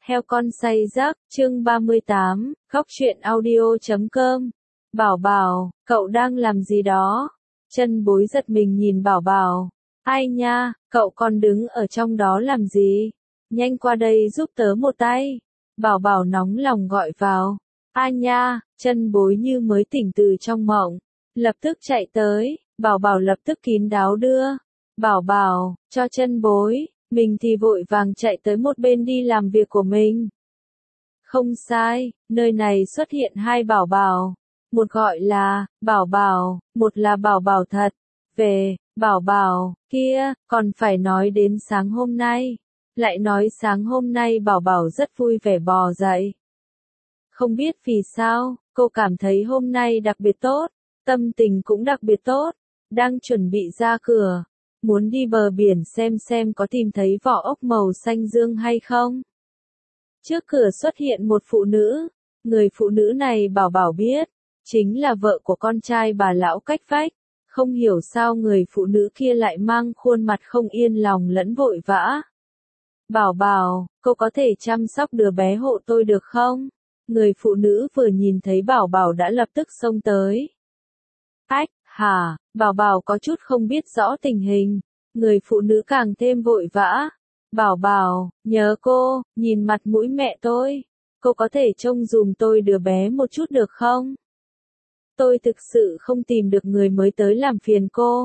Heo con say giấc, chương 38, khóc chuyện audio.com. Bảo Bảo, cậu đang làm gì đó? Chân Bối giật mình nhìn Bảo Bảo. Ai nha, cậu còn đứng ở trong đó làm gì? Nhanh qua đây giúp tớ một tay. Bảo Bảo nóng lòng gọi vào. Ai nha, Chân Bối như mới tỉnh từ trong mộng. Lập tức chạy tới, Bảo Bảo lập tức kín đáo đưa. Bảo Bảo, cho Chân Bối. Mình thì vội vàng chạy tới một bên đi làm việc của mình. Không sai, nơi này xuất hiện hai Bảo Bảo. Một gọi là Bảo Bảo, một là Bảo Bảo thật. Về Bảo Bảo kia, còn phải nói đến sáng hôm nay. Lại nói sáng hôm nay Bảo Bảo rất vui vẻ bò dậy. Không biết vì sao, cô cảm thấy hôm nay đặc biệt tốt, tâm tình cũng đặc biệt tốt. Đang chuẩn bị ra cửa, muốn đi bờ biển xem có tìm thấy vỏ ốc màu xanh dương hay không. Trước cửa xuất hiện một phụ nữ, người phụ nữ này Bảo Bảo biết, chính là vợ của con trai bà lão cách vách. Không hiểu sao người phụ nữ kia lại mang khuôn mặt không yên lòng lẫn vội vã. Bảo Bảo, cô có thể chăm sóc đứa bé hộ tôi được không? Người phụ nữ vừa nhìn thấy Bảo Bảo đã lập tức xông tới. Ách, hả, Bảo Bảo có chút không biết rõ tình hình. Người phụ nữ càng thêm vội vã. Bảo Bảo, nhớ cô, nhìn mặt mũi mẹ tôi. Cô có thể trông dùm tôi đứa bé một chút được không? Tôi thực sự không tìm được người mới tới làm phiền cô.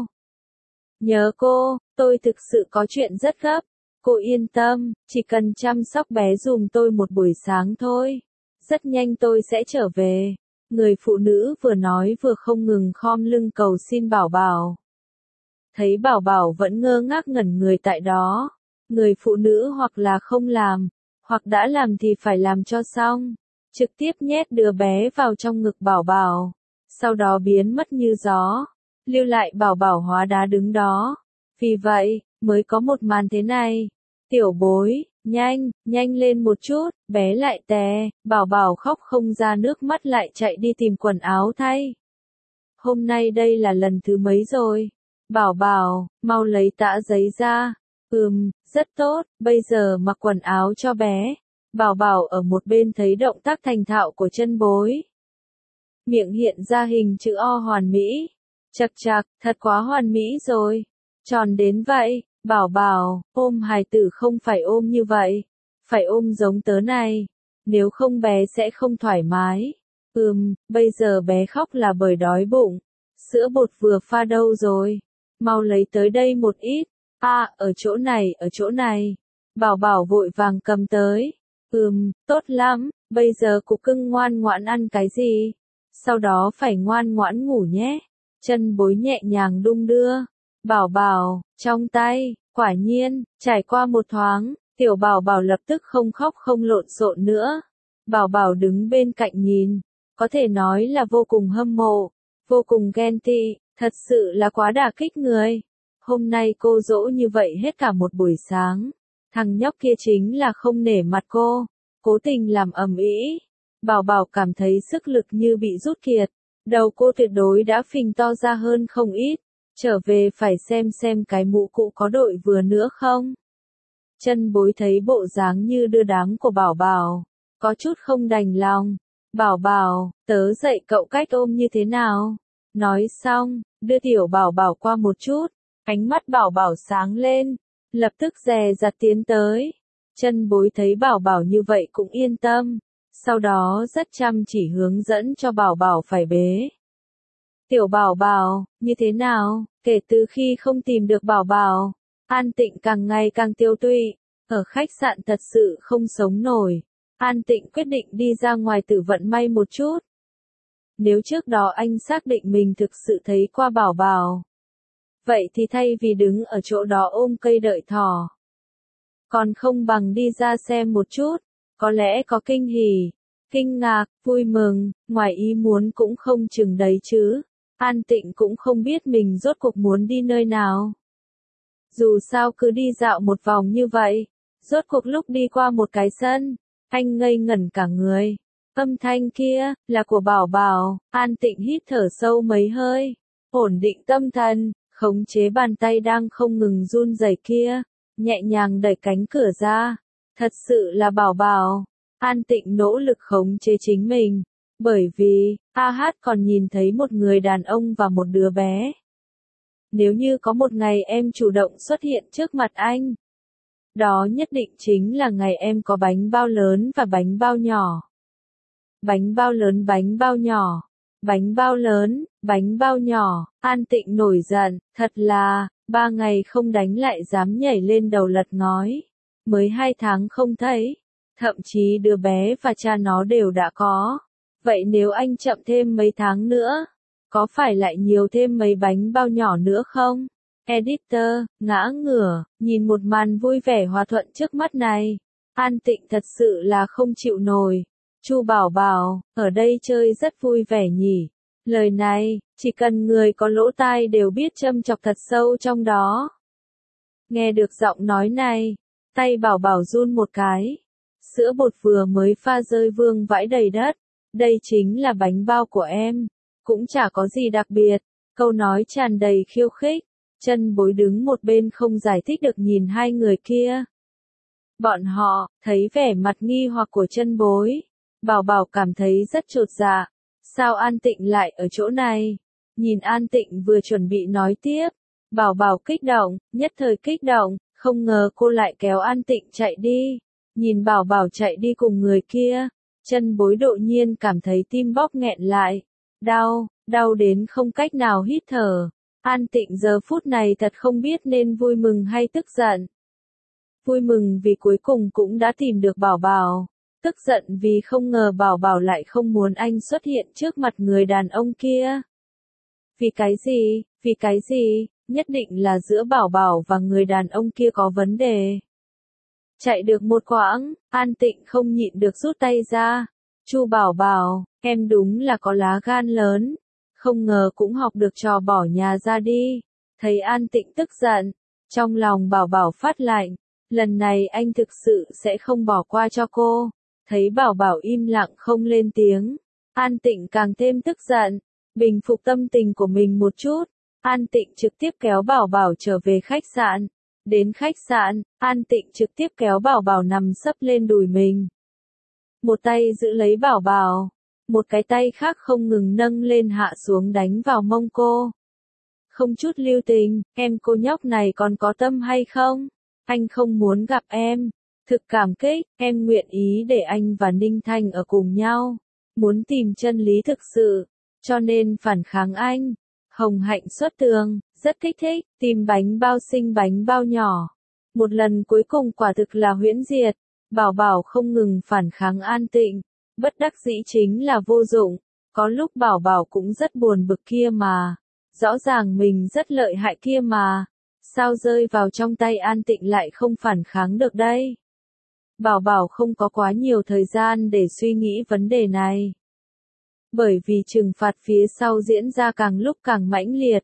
Nhớ cô, tôi thực sự có chuyện rất gấp. Cô yên tâm, chỉ cần chăm sóc bé dùm tôi một buổi sáng thôi. Rất nhanh tôi sẽ trở về. Người phụ nữ vừa nói vừa không ngừng khom lưng cầu xin Bảo Bảo. Thấy Bảo Bảo vẫn ngơ ngác ngẩn người tại đó. Người phụ nữ hoặc là không làm, hoặc đã làm thì phải làm cho xong. Trực tiếp nhét đứa bé vào trong ngực Bảo Bảo. Sau đó biến mất như gió. Lưu lại Bảo Bảo hóa đá đứng đó. Vì vậy, mới có một màn thế này. Tiểu Bối, nhanh lên một chút, bé lại té. Bảo Bảo khóc không ra nước mắt lại chạy đi tìm quần áo thay. Hôm nay đây là lần thứ mấy rồi? Bảo Bảo, mau lấy tã giấy ra. Rất tốt, bây giờ mặc quần áo cho bé. Bảo Bảo ở một bên thấy động tác thành thạo của Chân Bối. Miệng hiện ra hình chữ O hoàn mỹ. Chật chạc, thật quá hoàn mỹ rồi. Tròn đến vậy, Bảo Bảo, ôm hài tử không phải ôm như vậy. Phải ôm giống tớ này. Nếu không bé sẽ không thoải mái. Bây giờ bé khóc là bởi đói bụng. Sữa bột vừa pha đâu rồi? Mau lấy tới đây một ít. Ở chỗ này. Bảo Bảo vội vàng cầm tới. Tốt lắm, bây giờ cục cưng ngoan ngoãn ăn cái gì? Sau đó phải ngoan ngoãn ngủ nhé. Chân Bối nhẹ nhàng đung đưa. Bảo Bảo, trong tay, quả nhiên, trải qua một thoáng, tiểu Bảo Bảo lập tức không khóc không lộn xộn nữa. Bảo Bảo đứng bên cạnh nhìn, có thể nói là vô cùng hâm mộ, vô cùng ghen tị, thật sự là quá đả kích người. Hôm nay cô dỗ như vậy hết cả một buổi sáng. Thằng nhóc kia chính là không nể mặt cô, cố tình làm ầm ĩ. Bảo Bảo cảm thấy sức lực như bị rút kiệt, đầu cô tuyệt đối đã phình to ra hơn không ít. Trở về phải xem cái mũ cũ có đội vừa nữa không. Chân Bối thấy bộ dáng như đưa đám của Bảo Bảo, có chút không đành lòng. Bảo Bảo, tớ dạy cậu cách ôm như thế nào. Nói xong, đưa tiểu Bảo Bảo qua một chút. Ánh mắt Bảo Bảo sáng lên, lập tức dè dặt tiến tới. Chân Bối thấy Bảo Bảo như vậy cũng yên tâm. Sau đó rất chăm chỉ hướng dẫn cho Bảo Bảo phải bế. Tiểu Bảo Bảo, như thế nào? Kể từ khi không tìm được Bảo Bảo, An Tịnh càng ngày càng tiêu tụy. Ở khách sạn thật sự không sống nổi. An Tịnh quyết định đi ra ngoài thử vận may một chút. Nếu trước đó anh xác định mình thực sự thấy qua Bảo Bảo, vậy thì thay vì đứng ở chỗ đó ôm cây đợi thỏ, còn không bằng đi ra xem một chút, có lẽ có kinh hỉ, kinh ngạc, vui mừng, ngoài ý muốn cũng không chừng đấy chứ. An Tịnh cũng không biết mình rốt cuộc muốn đi nơi nào. Dù sao cứ đi dạo một vòng như vậy, rốt cuộc lúc đi qua một cái sân, anh ngây ngẩn cả người. Âm thanh kia, là của Bảo Bảo. An Tịnh hít thở sâu mấy hơi, ổn định tâm thần, khống chế bàn tay đang không ngừng run rẩy kia, nhẹ nhàng đẩy cánh cửa ra. Thật sự là Bảo Bảo. An Tịnh nỗ lực khống chế chính mình, bởi vì, AH còn nhìn thấy một người đàn ông và một đứa bé. Nếu như có một ngày em chủ động xuất hiện trước mặt anh, đó nhất định chính là ngày em có bánh bao lớn và bánh bao nhỏ. Bánh bao lớn, bánh bao nhỏ. Bánh bao lớn, bánh bao nhỏ. An Tịnh nổi giận, thật là, 3 ngày không đánh lại dám nhảy lên đầu lật ngói. Mới 2 tháng không thấy, thậm chí đứa bé và cha nó đều đã có. Vậy nếu anh chậm thêm mấy tháng nữa, có phải lại nhiều thêm mấy bánh bao nhỏ nữa không? Editor, ngã ngửa, nhìn một màn vui vẻ hòa thuận trước mắt này. An Tịnh thật sự là không chịu nổi. Chu Bảo Bảo, ở đây chơi rất vui vẻ nhỉ. Lời này, chỉ cần người có lỗ tai đều biết châm chọc thật sâu trong đó. Nghe được giọng nói này, tay Bảo Bảo run một cái. Sữa bột vừa mới pha rơi vương vãi đầy đất. Đây chính là bánh bao của em. Cũng chả có gì đặc biệt. Câu nói tràn đầy khiêu khích. Chân Bối đứng một bên không giải thích được nhìn hai người kia. Bọn họ, thấy vẻ mặt nghi hoặc của Chân Bối. Bảo Bảo cảm thấy rất chột dạ. Sao An Tịnh lại ở chỗ này? Nhìn An Tịnh vừa chuẩn bị nói tiếp. Bảo Bảo kích động, nhất thời kích động, không ngờ cô lại kéo An Tịnh chạy đi. Nhìn Bảo Bảo chạy đi cùng người kia. Chân Bối đột nhiên cảm thấy tim bóp nghẹn lại. Đau, đau đến không cách nào hít thở. An Tịnh giờ phút này thật không biết nên vui mừng hay tức giận. Vui mừng vì cuối cùng cũng đã tìm được Bảo Bảo. Tức giận vì không ngờ Bảo Bảo lại không muốn anh xuất hiện trước mặt người đàn ông kia. Vì cái gì? Vì cái gì? Nhất định là giữa Bảo Bảo và người đàn ông kia có vấn đề. Chạy được một quãng, An Tịnh không nhịn được rút tay ra. Chu Bảo Bảo, em đúng là có lá gan lớn. Không ngờ cũng học được trò bỏ nhà ra đi. Thấy An Tịnh tức giận, trong lòng Bảo Bảo phát lạnh. Lần này anh thực sự sẽ không bỏ qua cho cô. Thấy Bảo Bảo im lặng không lên tiếng. An Tịnh càng thêm tức giận. Bình phục tâm tình của mình một chút. An Tịnh trực tiếp kéo Bảo Bảo trở về khách sạn. Đến khách sạn, An Tịnh trực tiếp kéo Bảo Bảo nằm sấp lên đùi mình. Một tay giữ lấy Bảo Bảo. Một cái tay khác không ngừng nâng lên hạ xuống đánh vào mông cô. Không chút lưu tình, em cô nhóc này còn có tâm hay không? Anh không muốn gặp em. Thực cảm kích, em nguyện ý để anh và Ninh Thanh ở cùng nhau. Muốn tìm chân lý thực sự, cho nên phản kháng anh. Hồng Hạnh xuất tường, rất kích thích, tìm bánh bao xinh bánh bao nhỏ. Một lần cuối cùng quả thực là huyễn diệt. Bảo Bảo không ngừng phản kháng An Tịnh. Bất đắc dĩ chính là vô dụng. Có lúc Bảo Bảo cũng rất buồn bực kia mà. Rõ ràng mình rất lợi hại kia mà. Sao rơi vào trong tay An Tịnh lại không phản kháng được đây? Bảo Bảo không có quá nhiều thời gian để suy nghĩ vấn đề này. Bởi vì trừng phạt phía sau diễn ra càng lúc càng mãnh liệt.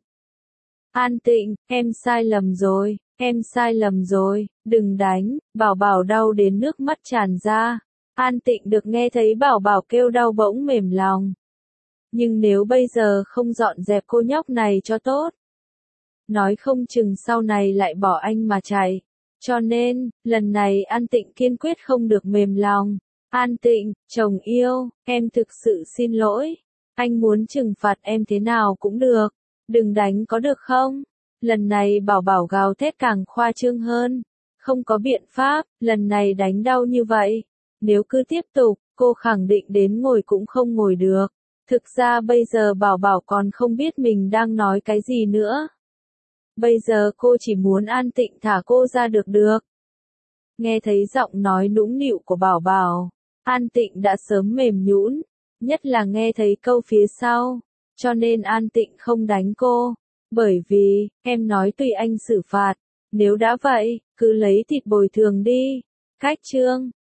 An Tịnh, em sai lầm rồi, em sai lầm rồi, đừng đánh. Bảo Bảo đau đến nước mắt tràn ra. An Tịnh được nghe thấy Bảo Bảo kêu đau bỗng mềm lòng. Nhưng nếu bây giờ không dọn dẹp cô nhóc này cho tốt, nói không chừng sau này lại bỏ anh mà chạy. Cho nên, lần này An Tịnh kiên quyết không được mềm lòng. An Tịnh, chồng yêu, em thực sự xin lỗi. Anh muốn trừng phạt em thế nào cũng được. Đừng đánh có được không? Lần này Bảo Bảo gào thét càng khoa trương hơn. Không có biện pháp, lần này đánh đau như vậy. Nếu cứ tiếp tục, cô khẳng định đến ngồi cũng không ngồi được. Thực ra bây giờ Bảo Bảo còn không biết mình đang nói cái gì nữa. Bây giờ cô chỉ muốn An Tịnh thả cô ra được. Nghe thấy giọng nói nũng nịu của Bảo Bảo, An Tịnh đã sớm mềm nhũn, nhất là nghe thấy câu phía sau, cho nên An Tịnh không đánh cô, bởi vì, em nói tùy anh xử phạt, nếu đã vậy, cứ lấy thịt bồi thường đi. Cách chương